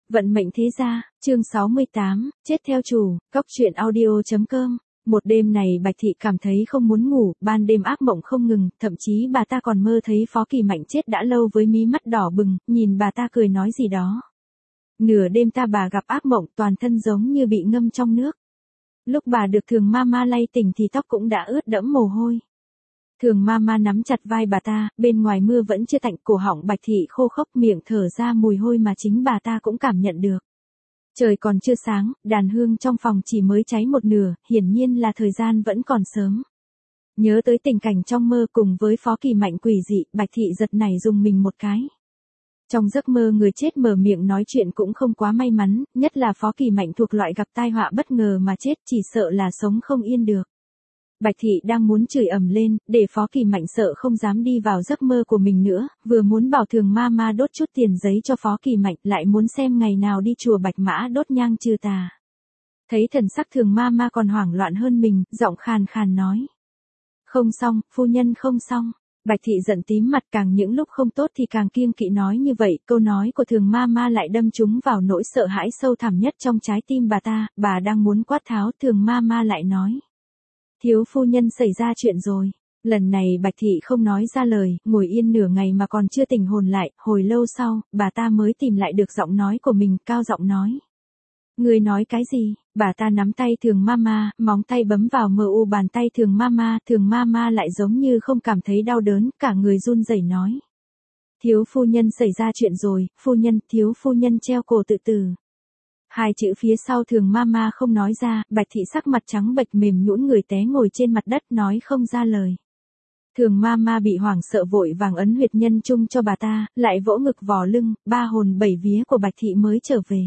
Vận mệnh thế gia, chương 68, chết theo chủ, cóc truyện audio.com. Một đêm này Bạch Thị cảm thấy không muốn ngủ, ban đêm ác mộng không ngừng, thậm chí bà ta còn mơ thấy Phó Kỳ Mạnh chết đã lâu với mí mắt đỏ bừng, nhìn bà ta cười nói gì đó. Nửa đêm bà gặp ác mộng, toàn thân giống như bị ngâm trong nước. Lúc bà được Thường Mama lay tỉnh thì tóc cũng đã ướt đẫm mồ hôi. Thường Mama nắm chặt vai bà ta, bên ngoài mưa vẫn chưa tạnh, cổ họng Bạch Thị khô khốc, miệng thở ra mùi hôi mà chính bà ta cũng cảm nhận được. Trời còn chưa sáng, đàn hương trong phòng chỉ mới cháy một nửa, hiển nhiên là thời gian vẫn còn sớm. Nhớ tới tình cảnh trong mơ cùng với Phó Kỳ Mạnh quỷ dị, Bạch Thị giật nảy rùng mình một cái. Trong giấc mơ người chết mở miệng nói chuyện cũng không quá may mắn, nhất là Phó Kỳ Mạnh thuộc loại gặp tai họa bất ngờ mà chết, chỉ sợ là sống không yên được. Bạch Thị đang muốn chửi ầm lên, để Phó Kỳ Mạnh sợ không dám đi vào giấc mơ của mình nữa, vừa muốn bảo Thường Mama đốt chút tiền giấy cho Phó Kỳ Mạnh, lại muốn xem ngày nào đi chùa Bạch Mã đốt nhang trừ tà. Thấy thần sắc Thường Mama còn hoảng loạn hơn mình, giọng khàn khàn nói. Không xong, phu nhân không xong. Bạch Thị giận tím mặt, càng những lúc không tốt thì càng kiêng kỵ nói như vậy, câu nói của Thường Mama lại đâm trúng vào nỗi sợ hãi sâu thẳm nhất trong trái tim bà ta, bà đang muốn quát tháo, Thường Mama lại nói. Thiếu phu nhân xảy ra chuyện rồi. Lần này Bạch Thị không nói ra lời, ngồi yên nửa ngày mà còn chưa tỉnh hồn lại, hồi lâu sau, bà ta mới tìm lại được giọng nói của mình, cao giọng nói. Người nói cái gì? Bà ta nắm tay Thường Mama, móng tay bấm vào mờ u bàn tay Thường Mama lại giống như không cảm thấy đau đớn, cả người run rẩy nói. Thiếu phu nhân xảy ra chuyện rồi, phu nhân, thiếu phu nhân treo cổ tự tử. Hai chữ phía sau Thường Mama không nói ra, Bạch Thị sắc mặt trắng bệch mềm nhũn người té ngồi trên mặt đất nói không ra lời. Thường Mama bị hoảng sợ vội vàng ấn huyệt nhân trung cho bà ta, lại vỗ ngực vò lưng, ba hồn bảy vía của Bạch Thị mới trở về.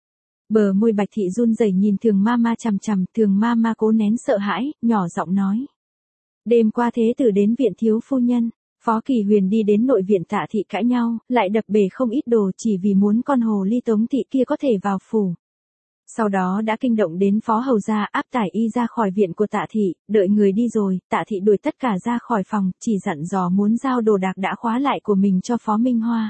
Bờ môi Bạch Thị run rẩy nhìn Thường Mama chằm chằm, Thường Mama cố nén sợ hãi, nhỏ giọng nói. Đêm qua thế tử đến viện thiếu phu nhân. Phó Kỳ Huyền đi đến nội viện Tạ Thị cãi nhau, lại đập bể không ít đồ chỉ vì muốn con hồ ly Tống Thị kia có thể vào phủ. Sau đó đã kinh động đến Phó Hầu gia, áp tải y ra khỏi viện của Tạ Thị, đợi người đi rồi, Tạ Thị đuổi tất cả ra khỏi phòng, chỉ dặn dò muốn giao đồ đạc đã khóa lại của mình cho Phó Minh Hoa.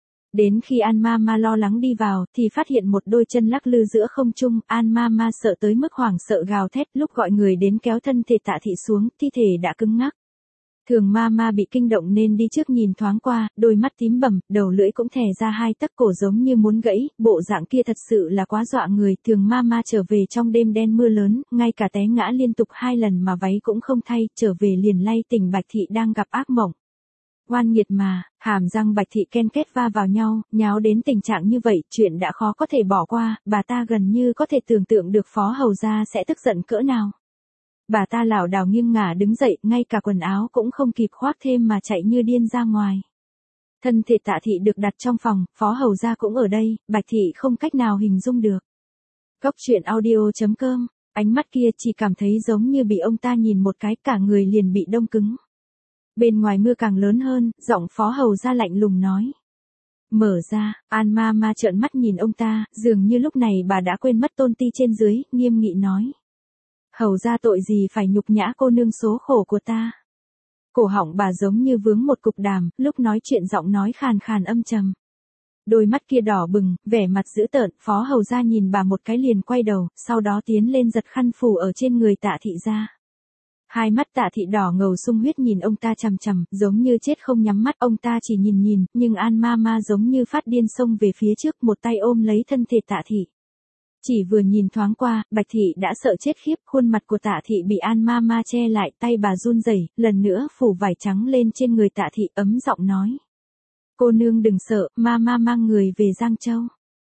Đến khi An Mama lo lắng đi vào, thì phát hiện một đôi chân lắc lư giữa không trung, An Mama sợ tới mức hoảng sợ gào thét, lúc gọi người đến kéo thân thể Tạ Thị xuống, thi thể đã cứng ngắc. Thường Mama bị kinh động nên đi trước nhìn thoáng qua, đôi mắt tím bầm, đầu lưỡi cũng thè ra hai tấc, cổ giống như muốn gãy, bộ dạng kia thật sự là quá dọa người. Thường Mama trở về trong đêm đen mưa lớn, ngay cả té ngã liên tục 2 lần mà váy cũng không thay, trở về liền lay tỉnh Bạch Thị đang gặp ác mộng. Oan nghiệt mà, hàm răng Bạch Thị ken két va vào nhau, nháo đến tình trạng như vậy, chuyện đã khó có thể bỏ qua, bà ta gần như có thể tưởng tượng được Phó Hầu gia sẽ tức giận cỡ nào. Bà ta lảo đảo nghiêng ngả đứng dậy, ngay cả quần áo cũng không kịp khoác thêm mà chạy như điên ra ngoài. Thân thể Tạ Thị được đặt trong phòng, Phó Hầu gia cũng ở đây, Bạch Thị không cách nào hình dung được. Cóc truyện audio.com, ánh mắt kia chỉ cảm thấy giống như bị ông ta nhìn một cái, cả người liền bị đông cứng. Bên ngoài mưa càng lớn hơn, giọng Phó Hầu gia lạnh lùng nói. Mở ra, An Mama trợn mắt nhìn ông ta, dường như lúc này bà đã quên mất tôn ti trên dưới, nghiêm nghị nói. Hầu ra tội gì phải nhục nhã cô nương số khổ của ta. Cổ họng bà giống như vướng một cục đàm, lúc nói chuyện giọng nói khàn khàn âm trầm. Đôi mắt kia đỏ bừng, vẻ mặt dữ tợn, Phó Hầu gia nhìn bà một cái liền quay đầu, sau đó tiến lên giật khăn phủ ở trên người Tạ Thị ra. Hai mắt Tạ Thị đỏ ngầu sung huyết nhìn ông ta chằm chằm, giống như chết không nhắm mắt, ông ta chỉ nhìn, nhưng An Mama giống như phát điên xông về phía trước, một tay ôm lấy thân thể Tạ Thị. Chỉ vừa nhìn thoáng qua, Bạch Thị đã sợ chết khiếp, khuôn mặt của Tạ Thị bị An Mama che lại, tay bà run rẩy, lần nữa phủ vải trắng lên trên người Tạ Thị, ấm giọng nói. Cô nương đừng sợ, Mama mang người về Giang Châu.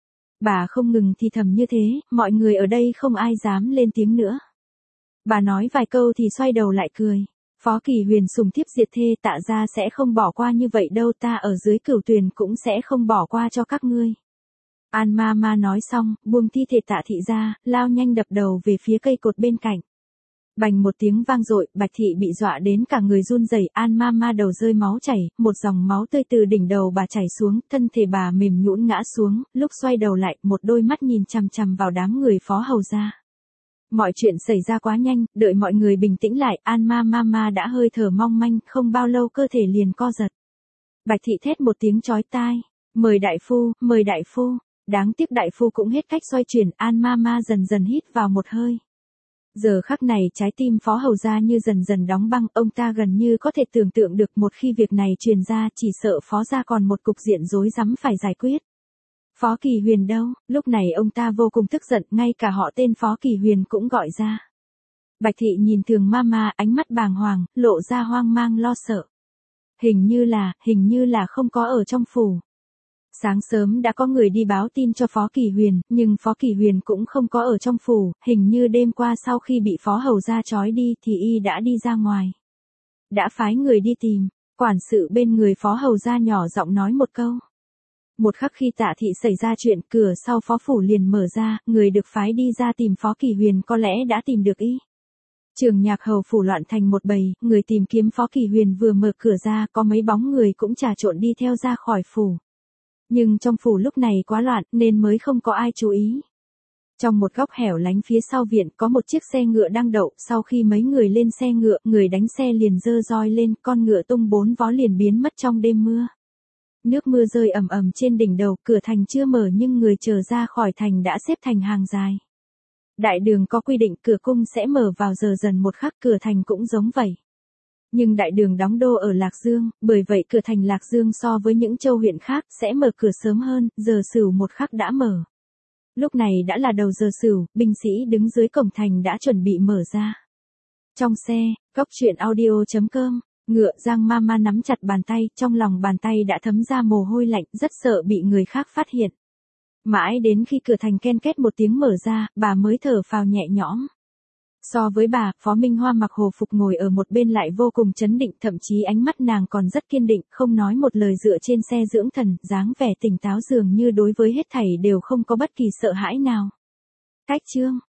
Bà không ngừng thì thầm như thế, mọi người ở đây không ai dám lên tiếng nữa. Bà nói vài câu thì xoay đầu lại cười. Phó Kỳ Huyền sùng thiếp diệt thê, Tạ gia sẽ không bỏ qua như vậy đâu, ta ở dưới Cửu Tuyền cũng sẽ không bỏ qua cho các ngươi. An Mama nói xong, buông thi thể Tạ Thị ra, lao nhanh đập đầu về phía cây cột bên cạnh. Bành một tiếng vang dội, Bạch Thị bị dọa đến cả người run rẩy, An Mama đầu rơi máu chảy, một dòng máu tươi từ đỉnh đầu bà chảy xuống, thân thể bà mềm nhũn ngã xuống, lúc xoay đầu lại, một đôi mắt nhìn chằm chằm vào đám người Phó Hầu gia. Mọi chuyện xảy ra quá nhanh, đợi mọi người bình tĩnh lại, An Mama đã hơi thở mong manh, không bao lâu cơ thể liền co giật. Bạch Thị thét một tiếng chói tai, mời đại phu, mời đại phu. Đáng tiếc đại phu cũng hết cách xoay chuyển, An Mama dần dần hít vào một hơi. Giờ khắc này trái tim Phó Hầu gia như dần dần đóng băng, ông ta gần như có thể tưởng tượng được một khi việc này truyền ra chỉ sợ Phó gia còn một cục diện rối rắm phải giải quyết. Phó Kỳ Huyền đâu? Lúc này ông ta vô cùng tức giận, ngay cả họ tên Phó Kỳ Huyền cũng gọi ra. Bạch thị nhìn Thường Mama, ánh mắt bàng hoàng, lộ ra hoang mang lo sợ. Hình như là không có ở trong phủ. Sáng sớm đã có người đi báo tin cho Phó Kỳ Huyền, nhưng Phó Kỳ Huyền cũng không có ở trong phủ, hình như đêm qua sau khi bị Phó Hầu gia trói đi thì y đã đi ra ngoài. Đã phái người đi tìm, quản sự bên người Phó Hầu gia nhỏ giọng nói một câu. Một khắc khi Tạ thị xảy ra chuyện, cửa sau Phó phủ liền mở ra, người được phái đi ra tìm Phó Kỳ Huyền có lẽ đã tìm được y. Trường Nhạc Hầu phủ loạn thành một bầy, người tìm kiếm Phó Kỳ Huyền vừa mở cửa ra, có mấy bóng người cũng trà trộn đi theo ra khỏi phủ. Nhưng trong phủ lúc này quá loạn nên mới không có ai chú ý. Trong một góc hẻo lánh phía sau viện có một chiếc xe ngựa đang đậu, sau khi mấy người lên xe ngựa, người đánh xe liền giơ roi lên, con ngựa tung 4 vó liền biến mất trong đêm mưa. Nước mưa rơi ầm ầm trên đỉnh đầu, cửa thành chưa mở nhưng người chờ ra khỏi thành đã xếp thành hàng dài. Đại đường có quy định cửa cung sẽ mở vào giờ dần một khắc, cửa thành cũng giống vậy. Nhưng đại đường đóng đô ở Lạc Dương, bởi vậy cửa thành Lạc Dương so với những châu huyện khác sẽ mở cửa sớm hơn, giờ Sửu một khắc đã mở. Lúc này đã là đầu giờ Sửu, binh sĩ đứng dưới cổng thành đã chuẩn bị mở ra. Trong xe, coctruyện.audio.com, Ngựa Giang Mama nắm chặt bàn tay, trong lòng bàn tay đã thấm ra mồ hôi lạnh, rất sợ bị người khác phát hiện. Mãi đến khi cửa thành ken két một tiếng mở ra, bà mới thở phào nhẹ nhõm. So với bà, Phó Minh Hoa mặc hồ phục ngồi ở một bên lại vô cùng trấn định, thậm chí ánh mắt nàng còn rất kiên định, không nói một lời dựa trên xe dưỡng thần, dáng vẻ tỉnh táo dường như đối với hết thảy đều không có bất kỳ sợ hãi nào. Cách chương